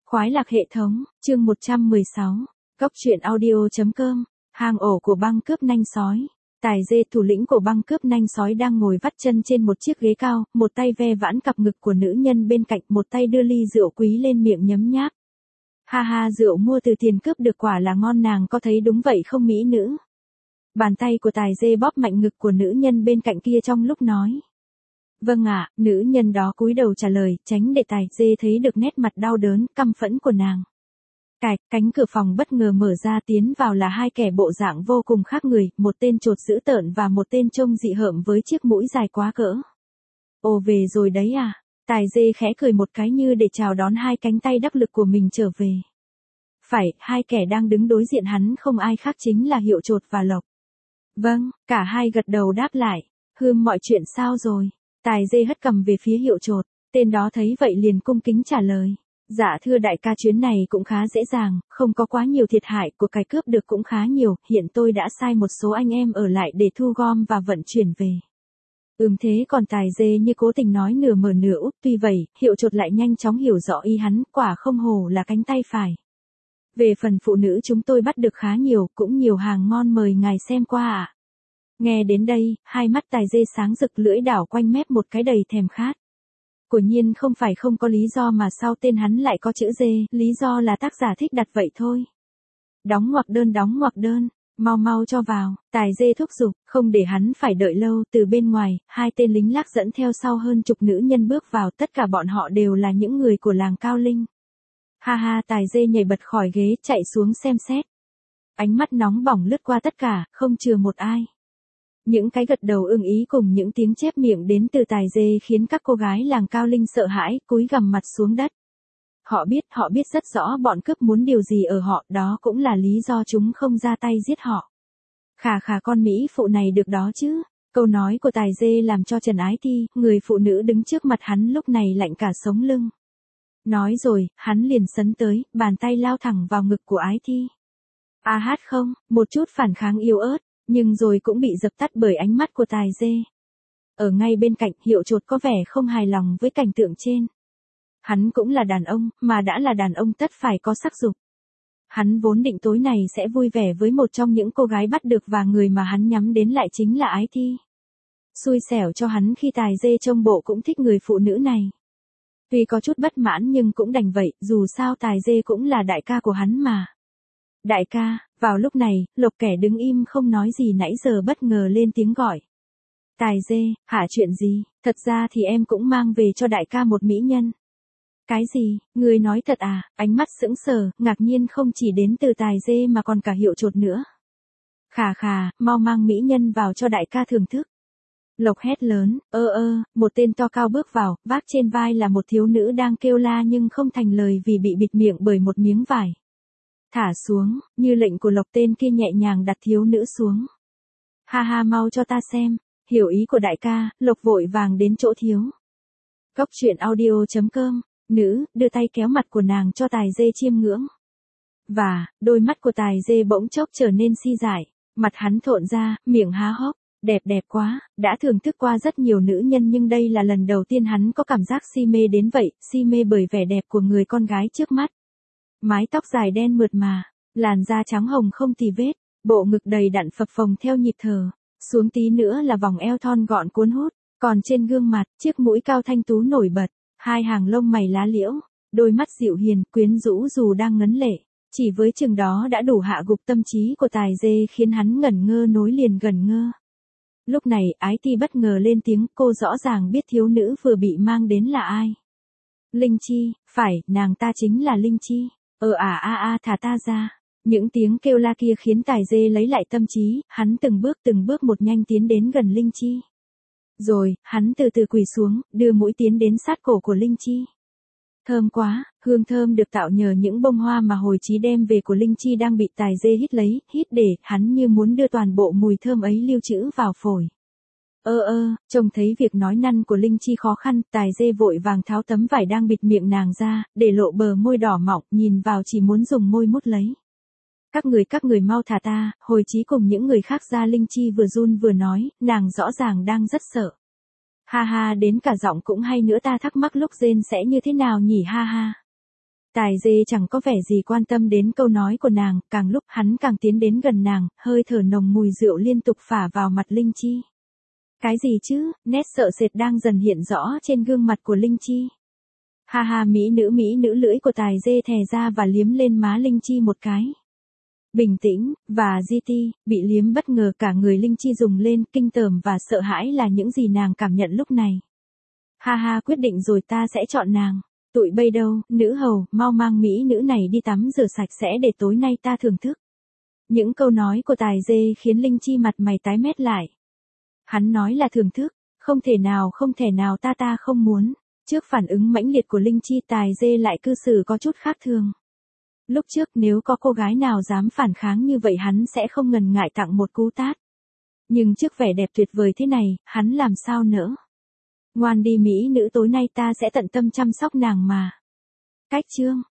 Khoái lạc hệ thống, chương 116, Cốc truyện audio.com, hang ổ của băng cướp nanh sói. Tài dê thủ lĩnh của băng cướp nanh sói đang ngồi vắt chân trên một chiếc ghế cao, một tay ve vãn cặp ngực của nữ nhân bên cạnh, một tay đưa ly rượu quý lên miệng nhấm nháp. Ha ha, rượu mua từ tiền cướp được quả là ngon, nàng có thấy đúng vậy không mỹ nữ? Bàn tay của tài dê bóp mạnh ngực của nữ nhân bên cạnh kia trong lúc nói. Vâng ạ, nữ nhân đó cúi đầu trả lời, tránh để tài dê thấy được nét mặt đau đớn, căm phẫn của nàng. Cánh cửa phòng bất ngờ mở ra, tiến vào là hai kẻ bộ dạng vô cùng khác người, một tên chột dữ tợn và một tên trông dị hợm với chiếc mũi dài quá cỡ. Ồ, về rồi đấy à? Tài dê khẽ cười một cái như để chào đón hai cánh tay đắc lực của mình trở về. Phải, hai kẻ đang đứng đối diện hắn không ai khác chính là Hiệu Chột và Lộc. Vâng, cả hai gật đầu đáp lại. Mọi chuyện sao rồi? Tài dê hất cằm về phía Hiệu Chột, tên đó thấy vậy liền cung kính trả lời. Dạ thưa đại ca, chuyến này cũng khá dễ dàng, không có quá nhiều thiệt hại, của cải cướp được cũng khá nhiều, hiện tôi đã sai một số anh em ở lại để thu gom và vận chuyển về. Thế còn tài dê như cố tình nói nửa mở nửa úp, tuy vậy, Hiệu Chột lại nhanh chóng hiểu rõ ý hắn, quả không hổ là cánh tay phải. Về phần phụ nữ chúng tôi bắt được khá nhiều, cũng nhiều hàng ngon mời ngài xem qua ạ. Nghe đến đây, hai mắt tài dê sáng rực, lưỡi đảo quanh mép một cái đầy thèm khát. Quả nhiên không phải không có lý do mà sau tên hắn lại có chữ dê, lý do là tác giả thích đặt vậy thôi. Đóng ngoặc đơn, mau mau cho vào, tài dê thúc giục, không để hắn phải đợi lâu. Từ bên ngoài, hai tên lính lác dẫn theo sau hơn chục nữ nhân bước vào, tất cả bọn họ đều là những người của làng Cao Linh. Ha ha, tài dê nhảy bật khỏi ghế, chạy xuống xem xét. Ánh mắt nóng bỏng lướt qua tất cả, không chừa một ai. Những cái gật đầu ưng ý cùng những tiếng chép miệng đến từ tài dê khiến các cô gái làng Cao Linh sợ hãi, cúi gằm mặt xuống đất. Họ biết rất rõ bọn cướp muốn điều gì ở họ, đó cũng là lý do chúng không ra tay giết họ. Khà con Mỹ phụ này được đó chứ. Câu nói của tài dê làm cho Trần Ái Thi, người phụ nữ đứng trước mặt hắn lúc này lạnh cả sống lưng. Nói rồi, hắn liền sấn tới, bàn tay lao thẳng vào ngực của Ái Thi. Không, một chút phản kháng yếu ớt, nhưng rồi cũng bị dập tắt bởi ánh mắt của tài dê. Ở ngay bên cạnh, Hiệu Chột có vẻ không hài lòng với cảnh tượng trên. Hắn cũng là đàn ông, mà đã là đàn ông tất phải có sắc dục. Hắn vốn định tối này sẽ vui vẻ với một trong những cô gái bắt được và người mà hắn nhắm đến lại chính là Ái Thi. Xui xẻo cho hắn khi tài dê trông bộ cũng thích người phụ nữ này. Tuy có chút bất mãn nhưng cũng đành vậy, dù sao tài dê cũng là đại ca của hắn mà. Đại ca, vào lúc này, Lộc kẻ đứng im không nói gì nãy giờ bất ngờ lên tiếng gọi. Tài dê, hả, chuyện gì? Thật ra thì em cũng mang về cho đại ca một mỹ nhân. Cái gì, người nói thật à? Ánh mắt sững sờ, ngạc nhiên không chỉ đến từ tài dê mà còn cả Hiệu Chột nữa. Khà, mau mang mỹ nhân vào cho đại ca thưởng thức. Lộc hét lớn, một tên to cao bước vào, vác trên vai là một thiếu nữ đang kêu la nhưng không thành lời vì bị bịt miệng bởi một miếng vải. Thả xuống, như lệnh của Lộc, tên kia nhẹ nhàng đặt thiếu nữ xuống. Ha, mau cho ta xem. Hiểu ý của đại ca, Lộc vội vàng đến chỗ thiếu. Cốc truyện audio.com, nữ, đưa tay kéo mặt của nàng cho tài dê chiêm ngưỡng. Và, đôi mắt của tài dê bỗng chốc trở nên si dại, mặt hắn thộn ra, miệng há hốc. Đẹp quá, đã thưởng thức qua rất nhiều nữ nhân nhưng đây là lần đầu tiên hắn có cảm giác si mê đến vậy, si mê bởi vẻ đẹp của người con gái trước mắt. Mái tóc dài đen mượt mà, làn da trắng hồng không tì vết, bộ ngực đầy đặn phập phồng theo nhịp thở, xuống tí nữa là vòng eo thon gọn cuốn hút, còn trên gương mặt, chiếc mũi cao thanh tú nổi bật, hai hàng lông mày lá liễu, đôi mắt dịu hiền, quyến rũ dù đang ngấn lệ, chỉ với chừng đó đã đủ hạ gục tâm trí của tài dê khiến hắn ngẩn ngơ nối liền gần ngơ. Lúc này, Ái Thi bất ngờ lên tiếng, cô rõ ràng biết thiếu nữ vừa bị mang đến là ai. Linh Chi, phải, nàng ta chính là Linh Chi. Thả ta ra. Những tiếng kêu la kia khiến tài dê lấy lại tâm trí, hắn từng bước một nhanh tiến đến gần Linh Chi. Rồi, hắn từ từ quỳ xuống, đưa mũi tiến đến sát cổ của Linh Chi. Thơm quá, hương thơm được tạo nhờ những bông hoa mà hồi chí đem về của Linh Chi đang bị tài dê hít để, hắn như muốn đưa toàn bộ mùi thơm ấy lưu trữ vào phổi. Trông thấy việc nói năn của Linh Chi khó khăn, tài dê vội vàng tháo tấm vải đang bịt miệng nàng ra, để lộ bờ môi đỏ mọng, nhìn vào chỉ muốn dùng môi mút lấy. Các người mau thả ta, hồi chí cùng những người khác ra. Linh Chi vừa run vừa nói, nàng rõ ràng đang rất sợ. Ha, đến cả giọng cũng hay nữa, ta thắc mắc lúc rên sẽ như thế nào nhỉ, ha. Tài dê chẳng có vẻ gì quan tâm đến câu nói của nàng, càng lúc hắn càng tiến đến gần nàng, hơi thở nồng mùi rượu liên tục phả vào mặt Linh Chi. Cái gì chứ, nét sợ sệt đang dần hiện rõ trên gương mặt của Linh Chi. Ha ha, mỹ nữ lưỡi của Tài dê thè ra và liếm lên má Linh Chi một cái. Bình tĩnh, và GT, bị liếm bất ngờ cả người Linh Chi rùng lên, kinh tởm và sợ hãi là những gì nàng cảm nhận lúc này. Ha ha, quyết định rồi, ta sẽ chọn nàng. Tụi bây đâu, nữ hầu, mau mang mỹ nữ này đi tắm rửa sạch sẽ để tối nay ta thưởng thức. Những câu nói của Tài dê khiến Linh Chi mặt mày tái mét lại. Hắn nói là thưởng thức, không thể nào, ta không muốn. Trước phản ứng mãnh liệt của Linh Chi, Tài dê lại cư xử có chút khác thường. Lúc trước nếu có cô gái nào dám phản kháng như vậy hắn sẽ không ngần ngại tặng một cú tát. Nhưng trước vẻ đẹp tuyệt vời thế này, hắn làm sao nỡ. Ngoan đi mỹ nữ, tối nay ta sẽ tận tâm chăm sóc nàng mà. Cách chương